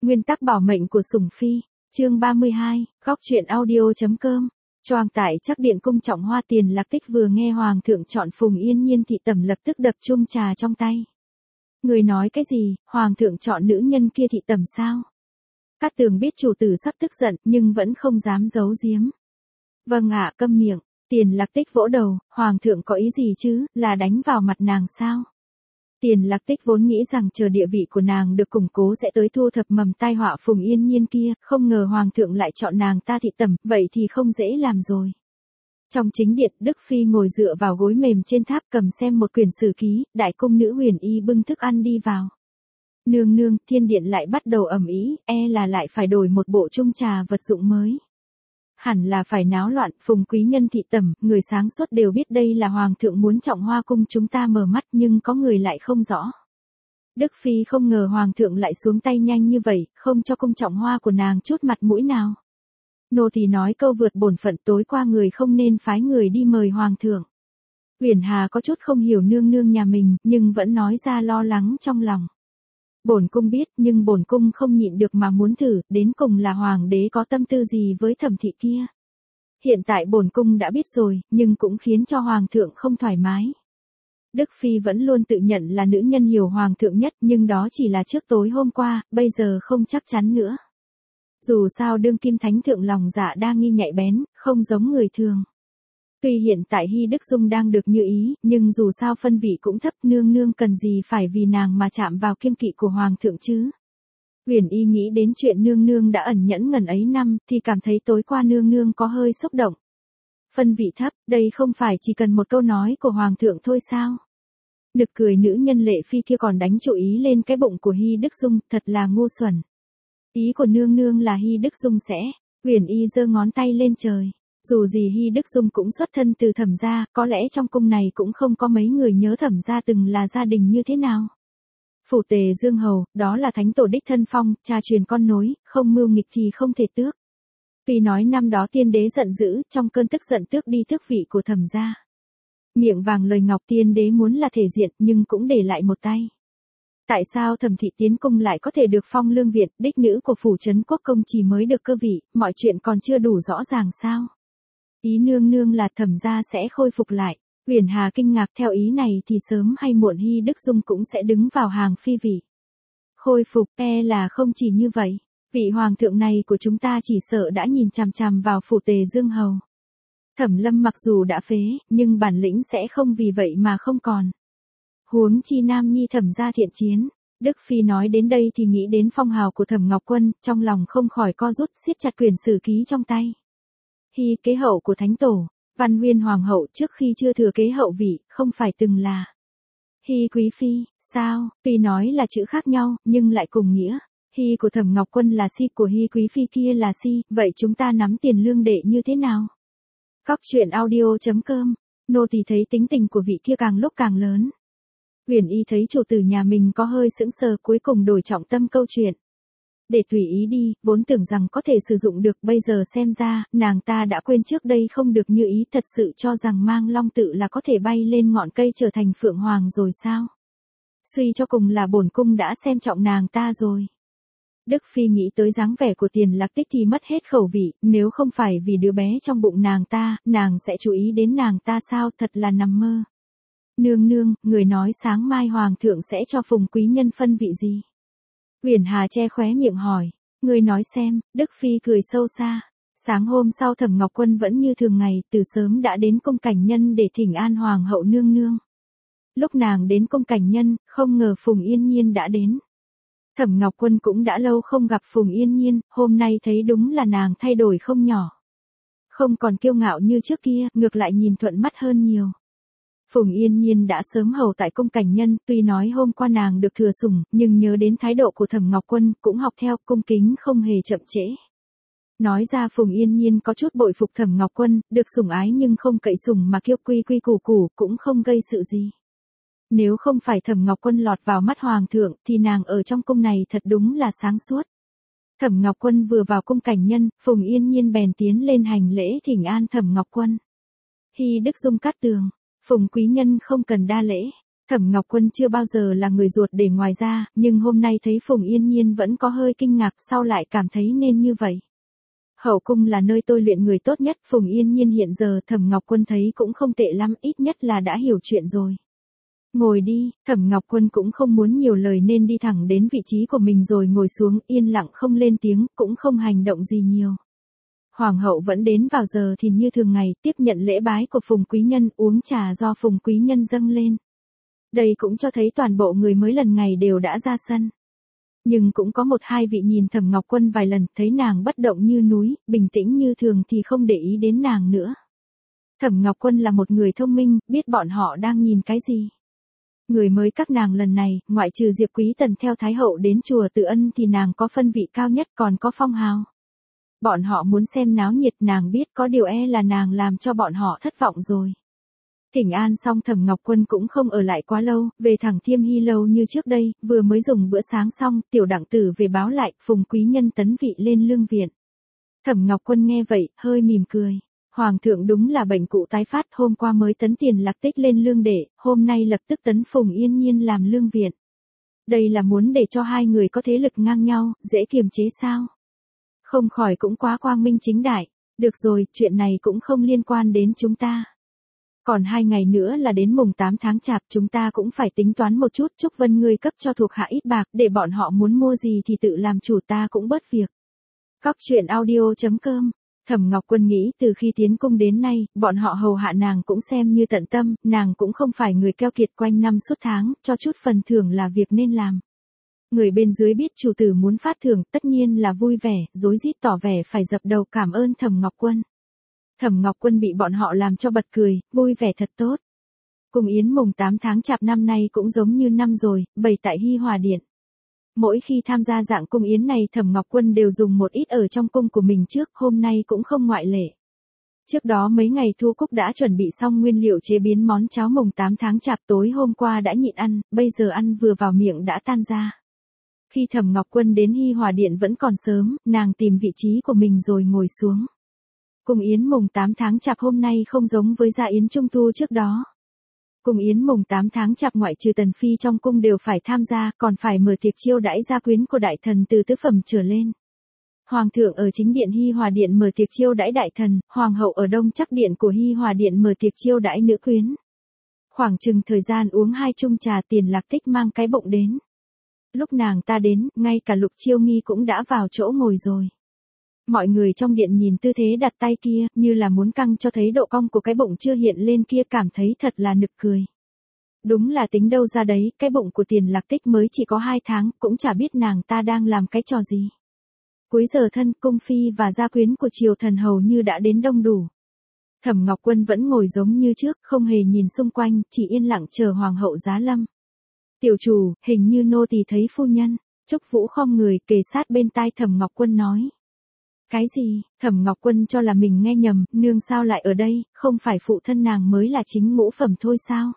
Nguyên tắc bảo mệnh của sủng phi, chương 32, góc truyện audio.com. Choàng tại chắc điện cung trọng hoa Tiền Lạc Tích vừa nghe hoàng thượng chọn Phùng Yên Nhiên thị tẩm lập tức đập chung trà trong tay. Người nói cái gì, hoàng thượng chọn nữ nhân kia thị tẩm sao? Cát Tường biết chủ tử sắp tức giận nhưng vẫn không dám giấu giếm. Vâng ạ, câm miệng. Tiền Lạc Tích vỗ đầu, hoàng thượng có ý gì chứ, là đánh vào mặt nàng sao? Tiền Lạc Tích vốn nghĩ rằng chờ địa vị của nàng được củng cố sẽ tới thu thập mầm tai họa Phùng Yên Nhiên kia, không ngờ hoàng thượng lại chọn nàng ta thị tẩm, vậy thì không dễ làm rồi. Trong chính điện, Đức Phi ngồi dựa vào gối mềm trên tháp cầm xem một quyển sử ký, đại cung nữ Huyền Y bưng thức ăn đi vào. Nương nương, thiên điện lại bắt đầu ầm ĩ, là lại phải đổi một bộ chung trà vật dụng mới. Hẳn là phải náo loạn, Phùng quý nhân thị tẩm, người sáng suốt đều biết đây là hoàng thượng muốn trọng hoa cung chúng ta mở mắt nhưng có người lại không rõ. Đức Phi không ngờ hoàng thượng lại xuống tay nhanh như vậy, không cho cung trọng hoa của nàng chút mặt mũi nào. Nô tỳ nói câu vượt bổn phận, tối qua người không nên phái người đi mời hoàng thượng. Uyển Hà có chút không hiểu nương nương nhà mình, nhưng vẫn nói ra lo lắng trong lòng. Bổn cung biết, nhưng bổn cung không nhịn được mà muốn thử, đến cùng là hoàng đế có tâm tư gì với Thẩm thị kia. Hiện tại bổn cung đã biết rồi, nhưng cũng khiến cho hoàng thượng không thoải mái. Đức Phi vẫn luôn tự nhận là nữ nhân hiểu hoàng thượng nhất, nhưng đó chỉ là trước tối hôm qua, bây giờ không chắc chắn nữa. Dù sao đương kim thánh thượng lòng dạ đa nghi nhạy bén, không giống người thường. Tuy hiện tại Hy Đức Dung đang được như ý, nhưng dù sao phân vị cũng thấp, nương nương cần gì phải vì nàng mà chạm vào kiêng kỵ của hoàng thượng chứ. Huyền Y nghĩ đến chuyện nương nương đã ẩn nhẫn ngần ấy năm, thì cảm thấy tối qua nương nương có hơi xúc động. Phân vị thấp, đây không phải chỉ cần một câu nói của hoàng thượng thôi sao? Nực cười nữ nhân Lệ Phi kia còn đánh chú ý lên cái bụng của Hy Đức Dung, thật là ngu xuẩn. Ý của nương nương là Hy Đức Dung sẽ, Huyền Y giơ ngón tay lên trời. Dù gì Hy Đức Dung cũng xuất thân từ Thẩm gia, có lẽ trong cung này cũng không có mấy người nhớ Thẩm gia từng là gia đình như thế nào. Phủ Tề Dương Hầu, đó là thánh tổ đích thân phong, cha truyền con nối, không mưu nghịch thì không thể tước. Tuy nói năm đó tiên đế giận dữ, trong cơn tức giận tước đi tước vị của Thẩm gia. Miệng vàng lời ngọc, tiên đế muốn là thể diện nhưng cũng để lại một tay. Tại sao Thẩm thị tiến cung lại có thể được phong lương viện, đích nữ của phủ trấn quốc công chỉ mới được cơ vị, mọi chuyện còn chưa đủ rõ ràng sao? Ý nương nương là Thẩm gia sẽ khôi phục lại. Uyển Hà kinh ngạc, theo ý này thì sớm hay muộn Hy Đức Dung cũng sẽ đứng vào hàng phi vị. Khôi phục, là không chỉ như vậy. Vị hoàng thượng này của chúng ta chỉ sợ đã nhìn chằm chằm vào phủ Tề Dương Hầu. Thẩm Lâm mặc dù đã phế, nhưng bản lĩnh sẽ không vì vậy mà không còn. Huống chi nam nhi Thẩm gia thiện chiến. Đức Phi nói đến đây thì nghĩ đến phong hào của Thẩm Ngọc Quân, trong lòng không khỏi co rút, siết chặt quyển sử ký trong tay. Hy kế hậu của thánh tổ, Văn Huyên hoàng hậu trước khi chưa thừa kế hậu vị, không phải từng là Hy quý phi, sao? Tuy nói là chữ khác nhau, nhưng lại cùng nghĩa. Hy của Thẩm Ngọc Quân là si, của Hy quý phi kia là si, vậy chúng ta nắm tiền lương đệ như thế nào? Góc truyện audio.com. Nô tỳ thấy tính tình của vị kia càng lúc càng lớn. Huyền Y thấy chủ tử nhà mình có hơi sững sờ, cuối cùng đổi trọng tâm câu chuyện. Để tùy ý đi, vốn tưởng rằng có thể sử dụng được, bây giờ xem ra, nàng ta đã quên trước đây không được như ý, thật sự cho rằng mang long tự là có thể bay lên ngọn cây trở thành phượng hoàng rồi sao? Suy cho cùng là bổn cung đã xem trọng nàng ta rồi. Đức Phi nghĩ tới dáng vẻ của Tiền Lạc Tích thì mất hết khẩu vị, nếu không phải vì đứa bé trong bụng nàng ta, nàng sẽ chú ý đến nàng ta sao, thật là nằm mơ. Nương nương, người nói sáng mai hoàng thượng sẽ cho Phùng quý nhân phân vị gì? Uyển Hà che khóe miệng hỏi, người nói xem. Đức Phi cười sâu xa. Sáng hôm sau Thẩm Ngọc Quân vẫn như thường ngày, từ sớm đã đến cung Cảnh Nhân để thỉnh an hoàng hậu nương nương. Lúc nàng đến cung Cảnh Nhân, không ngờ Phùng Yên Nhiên đã đến. Thẩm Ngọc Quân cũng đã lâu không gặp Phùng Yên Nhiên, hôm nay thấy đúng là nàng thay đổi không nhỏ. Không còn kiêu ngạo như trước kia, ngược lại nhìn thuận mắt hơn nhiều. Phùng Yên Nhiên đã sớm hầu tại cung Cảnh Nhân, tuy nói hôm qua nàng được thừa sủng, nhưng nhớ đến thái độ của Thẩm Ngọc Quân, cũng học theo, cung kính không hề chậm trễ. Nói ra Phùng Yên Nhiên có chút bội phục Thẩm Ngọc Quân, được sủng ái nhưng không cậy sủng mà kiêu quy quy củ củ, cũng không gây sự gì. Nếu không phải Thẩm Ngọc Quân lọt vào mắt hoàng thượng, thì nàng ở trong cung này thật đúng là sáng suốt. Thẩm Ngọc Quân vừa vào cung Cảnh Nhân, Phùng Yên Nhiên bèn tiến lên hành lễ thỉnh an Thẩm Ngọc Quân. Hy Đức Dung cát tường. Phùng quý nhân không cần đa lễ. Thẩm Ngọc Quân chưa bao giờ là người ruột để ngoài ra, nhưng hôm nay thấy Phùng Yên Nhiên vẫn có hơi kinh ngạc, sau lại cảm thấy nên như vậy. Hậu cung là nơi tôi luyện người tốt nhất, Phùng Yên Nhiên hiện giờ Thẩm Ngọc Quân thấy cũng không tệ lắm, ít nhất là đã hiểu chuyện rồi. Ngồi đi, Thẩm Ngọc Quân cũng không muốn nhiều lời nên đi thẳng đến vị trí của mình rồi ngồi xuống, yên lặng không lên tiếng, cũng không hành động gì nhiều. Hoàng hậu vẫn đến vào giờ thì như thường ngày, tiếp nhận lễ bái của Phùng quý nhân, uống trà do Phùng quý nhân dâng lên. Đây cũng cho thấy toàn bộ người mới lần ngày đều đã ra sân. Nhưng cũng có một hai vị nhìn Thẩm Ngọc Quân vài lần, thấy nàng bất động như núi, bình tĩnh như thường thì không để ý đến nàng nữa. Thẩm Ngọc Quân là một người thông minh, biết bọn họ đang nhìn cái gì. Người mới các nàng lần này, ngoại trừ Diệp Quý Tần theo Thái Hậu đến chùa Từ Ân thì nàng có phân vị cao nhất, còn có phong hào. Bọn họ muốn xem náo nhiệt, nàng biết có điều là nàng làm cho bọn họ thất vọng rồi. Thỉnh an xong Thẩm Ngọc Quân cũng không ở lại quá lâu, về thẳng Thiêm Hy lâu như trước đây, vừa mới dùng bữa sáng xong, tiểu đặng tử về báo lại, Phùng quý nhân tấn vị lên lương viện. Thẩm Ngọc Quân nghe vậy, hơi mỉm cười. Hoàng thượng đúng là bệnh cũ tái phát, hôm qua mới tấn Tiền Lạc Tích lên lương đệ, hôm nay lập tức tấn Phùng Yên Nhiên làm lương viện. Đây là muốn để cho hai người có thế lực ngang nhau, dễ kiềm chế sao? Không khỏi cũng quá quang minh chính đại. Được rồi, chuyện này cũng không liên quan đến chúng ta. Còn 2 ngày nữa là đến mùng 8 tháng Chạp, chúng ta cũng phải tính toán một chút. Trúc Vân ngươi cấp cho thuộc hạ ít bạc, để bọn họ muốn mua gì thì tự làm chủ, ta cũng bớt việc. Cóc truyện audio.com. Thẩm Ngọc Quân nghĩ từ khi tiến cung đến nay, bọn họ hầu hạ nàng cũng xem như tận tâm, nàng cũng không phải người keo kiệt quanh năm suốt tháng, cho chút phần thưởng là việc nên làm. Người bên dưới biết chủ tử muốn phát thưởng, tất nhiên là vui vẻ, rối rít tỏ vẻ phải dập đầu cảm ơn Thẩm Ngọc Quân. Thẩm Ngọc Quân bị bọn họ làm cho bật cười, vui vẻ thật tốt. Cung yến mùng 8 tháng Chạp năm nay cũng giống như năm rồi, bày tại Hy Hòa Điện. Mỗi khi tham gia dạng cung yến này Thẩm Ngọc Quân đều dùng một ít ở trong cung của mình trước, hôm nay cũng không ngoại lệ. Trước đó mấy ngày Thu Cúc đã chuẩn bị xong nguyên liệu chế biến món cháo mùng 8 tháng Chạp, tối hôm qua đã nhịn ăn, bây giờ ăn vừa vào miệng đã tan ra. Khi Thẩm Ngọc Quân đến Hy Hòa Điện vẫn còn sớm, nàng tìm vị trí của mình rồi ngồi xuống. Cung yến mùng 8 tháng Chạp hôm nay không giống với dạ yến Trung Thu trước đó. Cung yến mùng 8 tháng Chạp ngoại trừ tần phi trong cung đều phải tham gia, còn phải mở tiệc chiêu đãi gia quyến của đại thần từ tứ phẩm trở lên. Hoàng thượng ở chính điện Hy Hòa Điện mở tiệc chiêu đãi đại thần, hoàng hậu ở đông chắc điện của Hy Hòa Điện mở tiệc chiêu đãi nữ quyến. Khoảng chừng thời gian uống 2 chung trà, Tiền Lạc Tích mang cái bụng đến. Lúc nàng ta đến, ngay cả Lục Chiêu Nghi cũng đã vào chỗ ngồi rồi. Mọi người trong điện nhìn tư thế đặt tay kia, như là muốn căng cho thấy độ cong của cái bụng chưa hiện lên kia, cảm thấy thật là nực cười. Đúng là tính đâu ra đấy, cái bụng của Tiền Lạc Tích mới chỉ có 2 tháng, cũng chả biết nàng ta đang làm cái trò gì. Cuối giờ thân, cung phi và gia quyến của triều thần hầu như đã đến đông đủ. Thẩm Ngọc Quân vẫn ngồi giống như trước, không hề nhìn xung quanh, chỉ yên lặng chờ hoàng hậu giá lâm. Tiểu chủ, hình như nô tỳ thấy phu nhân. Trúc Vũ khom người kề sát bên tai Thẩm Ngọc Quân nói. Cái gì? Thẩm Ngọc Quân cho là mình nghe nhầm, nương sao lại ở đây, không phải phụ thân nàng mới là chính ngũ phẩm thôi sao?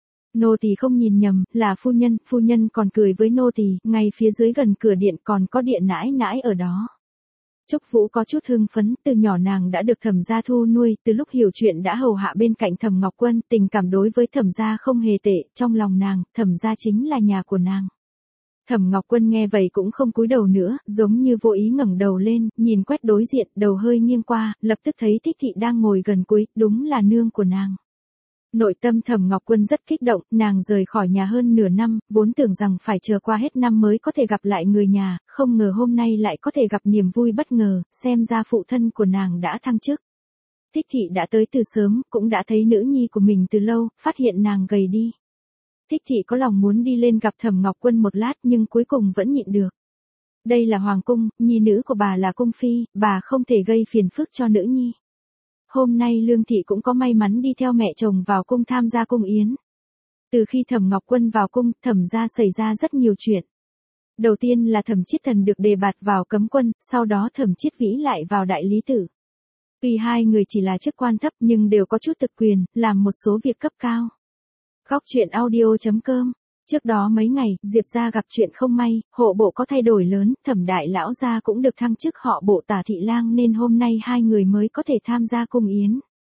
Nô tỳ không nhìn nhầm, là phu nhân còn cười với nô tỳ, ngay phía dưới gần cửa điện còn có điện nãi nãi ở đó. Trúc Vũ có chút hưng phấn, từ nhỏ nàng đã được Thẩm gia thu nuôi, từ lúc hiểu chuyện đã hầu hạ bên cạnh Thẩm Ngọc Quân, tình cảm đối với Thẩm gia không hề tệ, trong lòng nàng, Thẩm gia chính là nhà của nàng. Thẩm Ngọc Quân nghe vậy cũng không cúi đầu nữa, giống như vô ý ngẩng đầu lên, nhìn quét đối diện, đầu hơi nghiêng qua, lập tức thấy Thích Thị đang ngồi gần cuối, đúng là nương của nàng. Nội tâm Thẩm Ngọc Quân rất kích động, nàng rời khỏi nhà hơn nửa năm, vốn tưởng rằng phải chờ qua hết năm mới có thể gặp lại người nhà, không ngờ hôm nay lại có thể gặp niềm vui bất ngờ, xem ra phụ thân của nàng đã thăng chức. Thích Thị đã tới từ sớm, cũng đã thấy nữ nhi của mình từ lâu, phát hiện nàng gầy đi. Thích Thị có lòng muốn đi lên gặp Thẩm Ngọc Quân một lát nhưng cuối cùng vẫn nhịn được. Đây là hoàng cung, nhi nữ của bà là cung phi, bà không thể gây phiền phức cho nữ nhi. Hôm nay Lương Thị cũng có may mắn đi theo mẹ chồng vào cung tham gia cung yến. Từ khi Thẩm Ngọc Quân vào cung, Thẩm gia xảy ra rất nhiều chuyện. Đầu tiên là Thẩm Chiết Thần được đề bạt vào cấm quân, sau đó Thẩm Chiết Vĩ lại vào đại lý tự. Tuy hai người chỉ là chức quan thấp nhưng đều có chút thực quyền, làm một số việc cấp cao. Cóc truyện audio.com. Trước đó mấy ngày, Diệp gia gặp chuyện không may, hộ bộ có thay đổi lớn, Thẩm đại lão gia cũng được thăng chức họ bộ Tả thị lang nên hôm nay hai người mới có thể tham gia cung yến.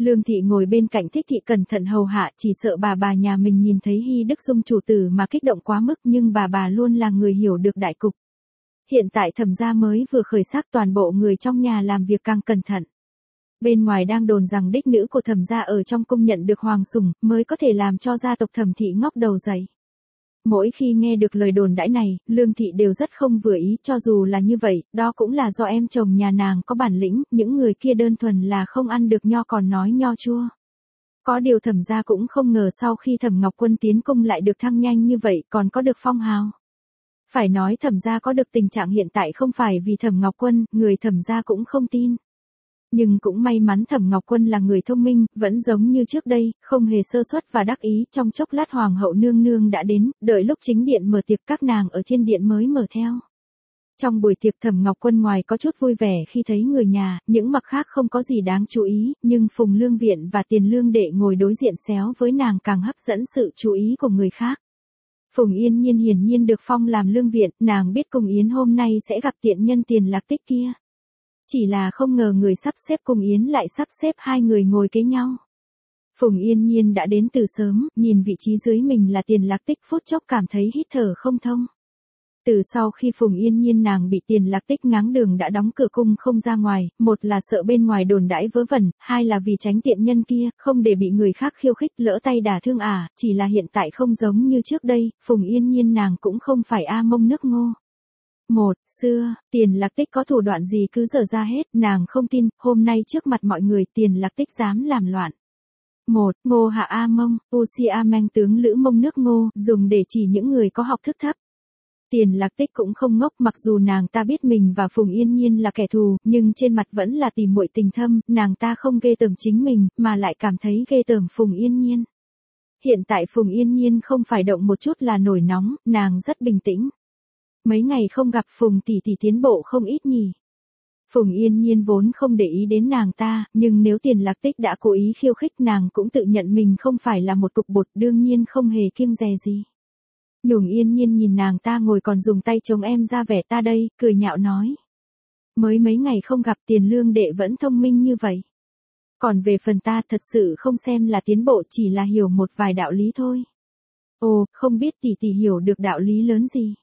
Lương thị ngồi bên cạnh Thích thị cẩn thận hầu hạ, chỉ sợ bà nhà mình nhìn thấy Hy Đức Dung chủ tử mà kích động quá mức, nhưng bà luôn là người hiểu được đại cục. Hiện tại Thẩm gia mới vừa khởi sắc, toàn bộ người trong nhà làm việc càng cẩn thận. Bên ngoài đang đồn rằng đích nữ của Thẩm gia ở trong cung nhận được hoàng sủng, mới có thể làm cho gia tộc Thẩm thị ngóc đầu dậy. Mỗi khi nghe được lời đồn đãi này, Lương thị đều rất không vừa ý, cho dù là như vậy, đó cũng là do em chồng nhà nàng có bản lĩnh, những người kia đơn thuần là không ăn được nho còn nói nho chua. Có điều Thẩm gia cũng không ngờ sau khi Thẩm Ngọc Quân tiến cung lại được thăng nhanh như vậy, còn có được phong hào. Phải nói Thẩm gia có được tình trạng hiện tại không phải vì Thẩm Ngọc Quân, người Thẩm gia cũng không tin. Nhưng cũng may mắn Thẩm Ngọc Quân là người thông minh, vẫn giống như trước đây, không hề sơ suất và đắc ý, trong chốc lát hoàng hậu nương nương đã đến, đợi lúc chính điện mở tiệc các nàng ở thiên điện mới mở theo. Trong buổi tiệc Thẩm Ngọc Quân ngoài có chút vui vẻ khi thấy người nhà, những mặt khác không có gì đáng chú ý, nhưng Phùng Lương Viện và Tiền Lương Đệ ngồi đối diện xéo với nàng càng hấp dẫn sự chú ý của người khác. Phùng Yên Nhiên hiển nhiên được phong làm Lương Viện, nàng biết Cung Yến hôm nay sẽ gặp tiện nhân Tiền Lạc Tích kia. Chỉ là không ngờ người sắp xếp Cung Yến lại sắp xếp hai người ngồi kế nhau. Phùng Yên Nhiên đã đến từ sớm, nhìn vị trí dưới mình là Tiền Lạc Tích phút chốc cảm thấy hít thở không thông. Từ sau khi Phùng Yên Nhiên nàng bị Tiền Lạc Tích ngáng đường đã đóng cửa cung không ra ngoài, một là sợ bên ngoài đồn đãi vớ vẩn, hai là vì tránh tiện nhân kia, không để bị người khác khiêu khích lỡ tay đả thương chỉ là hiện tại không giống như trước đây, Phùng Yên Nhiên nàng cũng không phải mông nước ngô. Xưa, Tiền Lạc Tích có thủ đoạn gì cứ dở ra hết, nàng không tin, hôm nay trước mặt mọi người Tiền Lạc Tích dám làm loạn. Ngô hạ mông, mang tướng lữ mông nước ngô, dùng để chỉ những người có học thức thấp. Tiền Lạc Tích cũng không ngốc, mặc dù nàng ta biết mình và Phùng Yên Nhiên là kẻ thù, nhưng trên mặt vẫn là tìm muội tình thâm, nàng ta không ghê tởm chính mình, mà lại cảm thấy ghê tởm Phùng Yên Nhiên. Hiện tại Phùng Yên Nhiên không phải động một chút là nổi nóng, nàng rất bình tĩnh. Mấy ngày không gặp Phùng tỷ tỷ tiến bộ không ít nhỉ. Phùng Yên Nhiên vốn không để ý đến nàng ta, nhưng nếu Tiền Lạc Tích đã cố ý khiêu khích nàng cũng tự nhận mình không phải là một cục bột, đương nhiên không hề kiêng dè gì. Nhung Yên Nhiên nhìn nàng ta ngồi còn dùng tay chống em ra vẻ ta đây, cười nhạo nói. Mới mấy ngày không gặp Tiền Lương Đệ vẫn thông minh như vậy. Còn về phần ta thật sự không xem là tiến bộ, chỉ là hiểu một vài đạo lý thôi. Ồ, không biết tỷ tỷ hiểu được đạo lý lớn gì.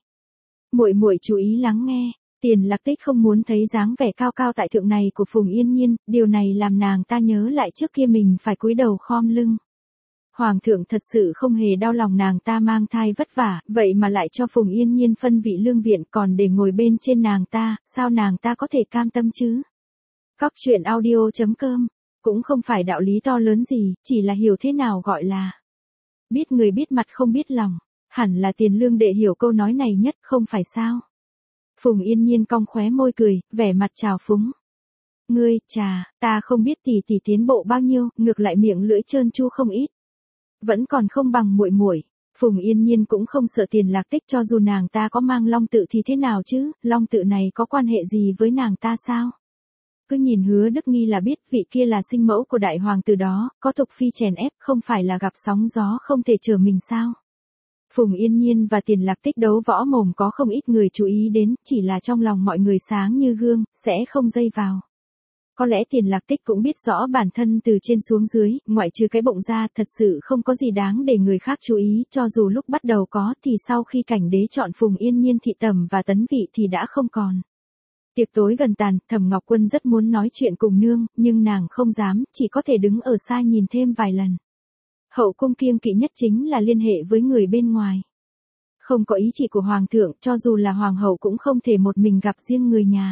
Muội chú ý lắng nghe. Tiền Lạc Tích không muốn thấy dáng vẻ cao cao tại thượng này của Phùng Yên Nhiên, điều này làm nàng ta nhớ lại trước kia mình phải cúi đầu khom lưng. Hoàng thượng thật sự không hề đau lòng nàng ta mang thai vất vả, vậy mà lại cho Phùng Yên Nhiên phân vị Lương Viện còn để ngồi bên trên nàng ta, sao nàng ta có thể cam tâm chứ? Cóc truyện audio.com, cũng không phải đạo lý to lớn gì, chỉ là hiểu thế nào gọi là biết người biết mặt không biết lòng. Hẳn là Tiền Lương Đệ hiểu câu nói này nhất, không phải sao? Phùng Yên Nhiên cong khóe môi cười, vẻ mặt trào phúng. Ngươi, ta không biết tỷ tỷ tiến bộ bao nhiêu, ngược lại miệng lưỡi trơn tru không ít. Vẫn còn không bằng muội. Phùng Yên Nhiên cũng không sợ Tiền Lạc Tích, cho dù nàng ta có mang long tự thì thế nào chứ, long tự này có quan hệ gì với nàng ta sao? Cứ nhìn Hứa Đức Nghi là biết vị kia là sinh mẫu của đại hoàng tử đó, có Thục Phi chèn ép, không phải là gặp sóng gió không thể chờ mình sao? Phùng Yên Nhiên và Tiền Lạc Tích đấu võ mồm có không ít người chú ý đến, chỉ là trong lòng mọi người sáng như gương, sẽ không dây vào. Có lẽ Tiền Lạc Tích cũng biết rõ bản thân từ trên xuống dưới, ngoại trừ cái bụng ra thật sự không có gì đáng để người khác chú ý, cho dù lúc bắt đầu có thì sau khi cảnh đế chọn Phùng Yên Nhiên thị tẩm và tấn vị thì đã không còn. Tiệc tối gần tàn, Thẩm Ngọc Quân rất muốn nói chuyện cùng nương, nhưng nàng không dám, chỉ có thể đứng ở xa nhìn thêm vài lần. Hậu cung kiêng kỵ nhất chính là liên hệ với người bên ngoài. Không có ý chỉ của hoàng thượng, cho dù là hoàng hậu cũng không thể một mình gặp riêng người nhà.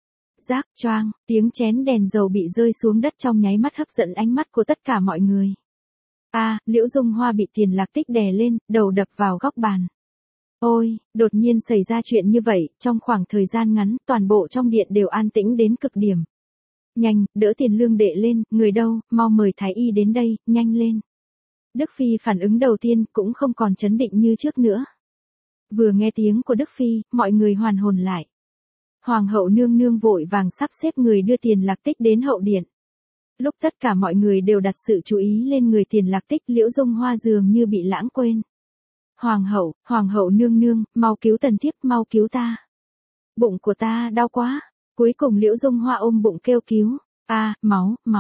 Rác choang, tiếng chén đèn dầu bị rơi xuống đất trong nháy mắt hấp dẫn ánh mắt của tất cả mọi người. Liễu Dung Hoa bị Tiền Lạc Tích đè lên, đầu đập vào góc bàn. Ôi, đột nhiên xảy ra chuyện như vậy, trong khoảng thời gian ngắn, toàn bộ trong điện đều an tĩnh đến cực điểm. Nhanh, đỡ Tiền Lương Đệ lên, người đâu, mau mời thái y đến đây, nhanh lên. Đức Phi phản ứng đầu tiên cũng không còn chấn định như trước nữa. Vừa nghe tiếng của Đức Phi, mọi người hoàn hồn lại. Hoàng hậu nương nương vội vàng sắp xếp người đưa Tiền Lạc Tích đến hậu điện. Lúc tất cả mọi người đều đặt sự chú ý lên người Tiền Lạc Tích, Liễu Dung Hoa dường như bị lãng quên. Hoàng hậu nương nương, mau cứu tần thiếp, mau cứu ta. Bụng của ta đau quá. Cuối cùng Liễu Dung Hoa ôm bụng kêu cứu. Máu.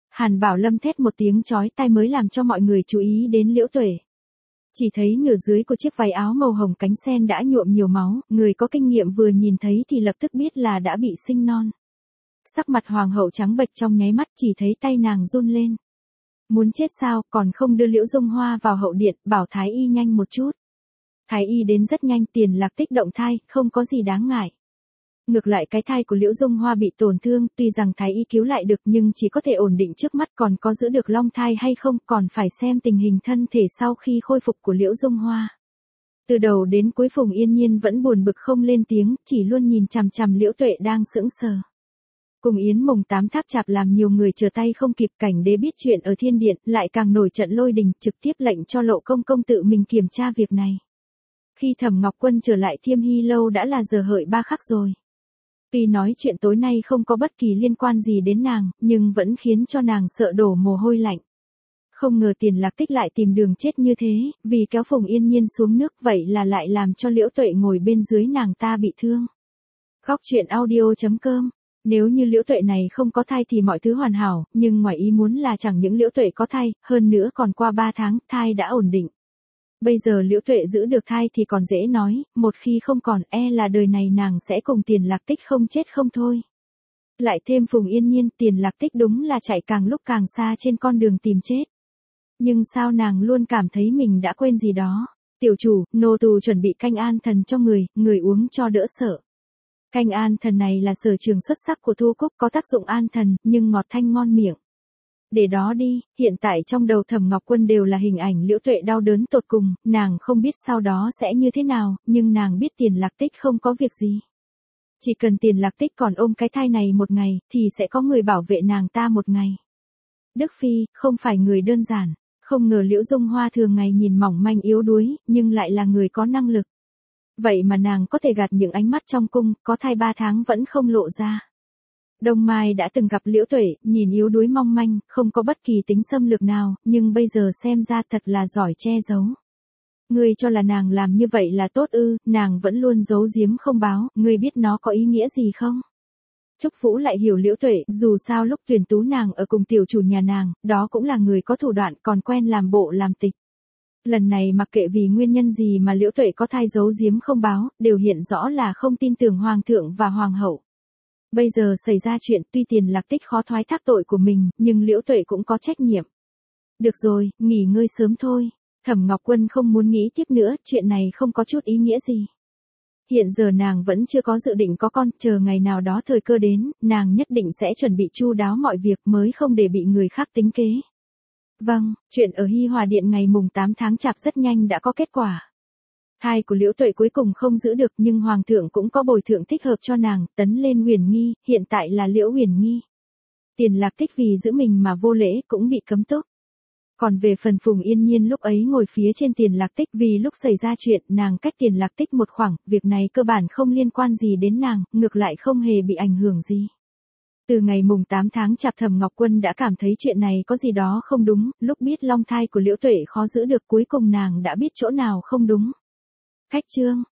Hàn Bảo Lâm thét một tiếng chói tai mới làm cho mọi người chú ý đến Liễu Tuệ. Chỉ thấy nửa dưới của chiếc váy áo màu hồng cánh sen đã nhuộm nhiều máu, người có kinh nghiệm vừa nhìn thấy thì lập tức biết là đã bị sinh non. Sắc mặt hoàng hậu trắng bệch trong nháy mắt, chỉ thấy tay nàng run lên. Muốn chết sao, còn không đưa Liễu Dung Hoa vào hậu điện, bảo Thái y nhanh một chút. Thái y đến rất nhanh, Tiền Lạc Tích động thai, không có gì đáng ngại. Ngược lại cái thai của Liễu Dung Hoa bị tổn thương, tuy rằng Thái y cứu lại được nhưng chỉ có thể ổn định trước mắt, còn có giữ được long thai hay không còn phải xem tình hình thân thể sau khi khôi phục của Liễu Dung Hoa. Từ đầu đến cuối Phùng Yên Nhiên vẫn buồn bực không lên tiếng, chỉ luôn nhìn chằm chằm Liễu Tuệ đang sững sờ. Cùng yến mùng 8 tháp chạp làm nhiều người chờ tay không kịp, Cảnh Đế biết chuyện ở thiên điện, lại càng nổi trận lôi đình, trực tiếp lệnh cho Lộ Công Công tự mình kiểm tra việc này. Khi Thẩm Ngọc Quân trở lại Thiêm Hy lâu đã là giờ hợi 3 khắc rồi. Tuy nói chuyện tối nay không có bất kỳ liên quan gì đến nàng, nhưng vẫn khiến cho nàng sợ đổ mồ hôi lạnh. Không ngờ Tiền Lạc Tích lại tìm đường chết như thế, vì kéo Phùng Yên Nhiên xuống nước, vậy là lại làm cho Liễu Tuệ ngồi bên dưới nàng ta bị thương. Góc truyện audio.com. Nếu như Liễu Tuệ này không có thai thì mọi thứ hoàn hảo, nhưng ngoài ý muốn là chẳng những Liễu Tuệ có thai, hơn nữa còn qua 3 tháng, thai đã ổn định. Bây giờ Liễu Tuệ giữ được thai thì còn dễ nói, một khi không còn là đời này nàng sẽ cùng Tiền Lạc Tích không chết không thôi. Lại thêm Phùng Yên Nhiên, Tiền Lạc Tích đúng là chạy càng lúc càng xa trên con đường tìm chết. Nhưng sao nàng luôn cảm thấy mình đã quên gì đó. Tiểu chủ, nô tù chuẩn bị canh an thần cho người uống cho đỡ sợ. Canh an thần này là sở trường xuất sắc của Thu Cúc, có tác dụng an thần, nhưng ngọt thanh ngon miệng. Để đó đi, hiện tại trong đầu Thẩm Ngọc Quân đều là hình ảnh Liễu Tuệ đau đớn tột cùng, nàng không biết sau đó sẽ như thế nào, nhưng nàng biết Tiền Lạc Tích không có việc gì. Chỉ cần Tiền Lạc Tích còn ôm cái thai này một ngày, thì sẽ có người bảo vệ nàng ta một ngày. Đức Phi, không phải người đơn giản, không ngờ Liễu Dung Hoa thường ngày nhìn mỏng manh yếu đuối, nhưng lại là người có năng lực. Vậy mà nàng có thể gạt những ánh mắt trong cung, có thai 3 tháng vẫn không lộ ra. Đông Mai đã từng gặp Liễu Tuệ, nhìn yếu đuối mong manh, không có bất kỳ tính xâm lược nào, nhưng bây giờ xem ra thật là giỏi che giấu. Ngươi cho là nàng làm như vậy là tốt ư, nàng vẫn luôn giấu giếm không báo, ngươi biết nó có ý nghĩa gì không? Trúc Vũ lại hiểu Liễu Tuệ, dù sao lúc tuyển tú nàng ở cùng tiểu chủ nhà nàng, đó cũng là người có thủ đoạn, còn quen làm bộ làm tịch. Lần này mặc kệ vì nguyên nhân gì mà Liễu Tuệ có thai giấu giếm không báo, đều hiện rõ là không tin tưởng hoàng thượng và hoàng hậu. Bây giờ xảy ra chuyện, tuy Tiền Lạc Tích khó thoái thác tội của mình, nhưng Liễu Tuệ cũng có trách nhiệm. Được rồi, nghỉ ngơi sớm thôi. Thẩm Ngọc Quân không muốn nghĩ tiếp nữa, chuyện này không có chút ý nghĩa gì. Hiện giờ nàng vẫn chưa có dự định có con, chờ ngày nào đó thời cơ đến, nàng nhất định sẽ chuẩn bị chu đáo mọi việc mới không để bị người khác tính kế. Vâng, chuyện ở Hy Hòa Điện ngày mùng 8 tháng Chạp rất nhanh đã có kết quả. Thai của Liễu Tuệ cuối cùng không giữ được, nhưng hoàng thượng cũng có bồi thượng thích hợp cho nàng, tấn lên Huyền Nghi, hiện tại là Liễu Huyền Nghi. Tiền Lạc Tích vì giữ mình mà vô lễ cũng bị cấm túc. Còn về phần Phùng Yên Nhiên lúc ấy ngồi phía trên Tiền Lạc Tích, vì lúc xảy ra chuyện nàng cách Tiền Lạc Tích một khoảng, việc này cơ bản không liên quan gì đến nàng, ngược lại không hề bị ảnh hưởng gì. Từ ngày mùng 8 tháng Chạp Thẩm Ngọc Quân đã cảm thấy chuyện này có gì đó không đúng, lúc biết long thai của Liễu Tuệ khó giữ được cuối cùng nàng đã biết chỗ nào không đúng. Khách chương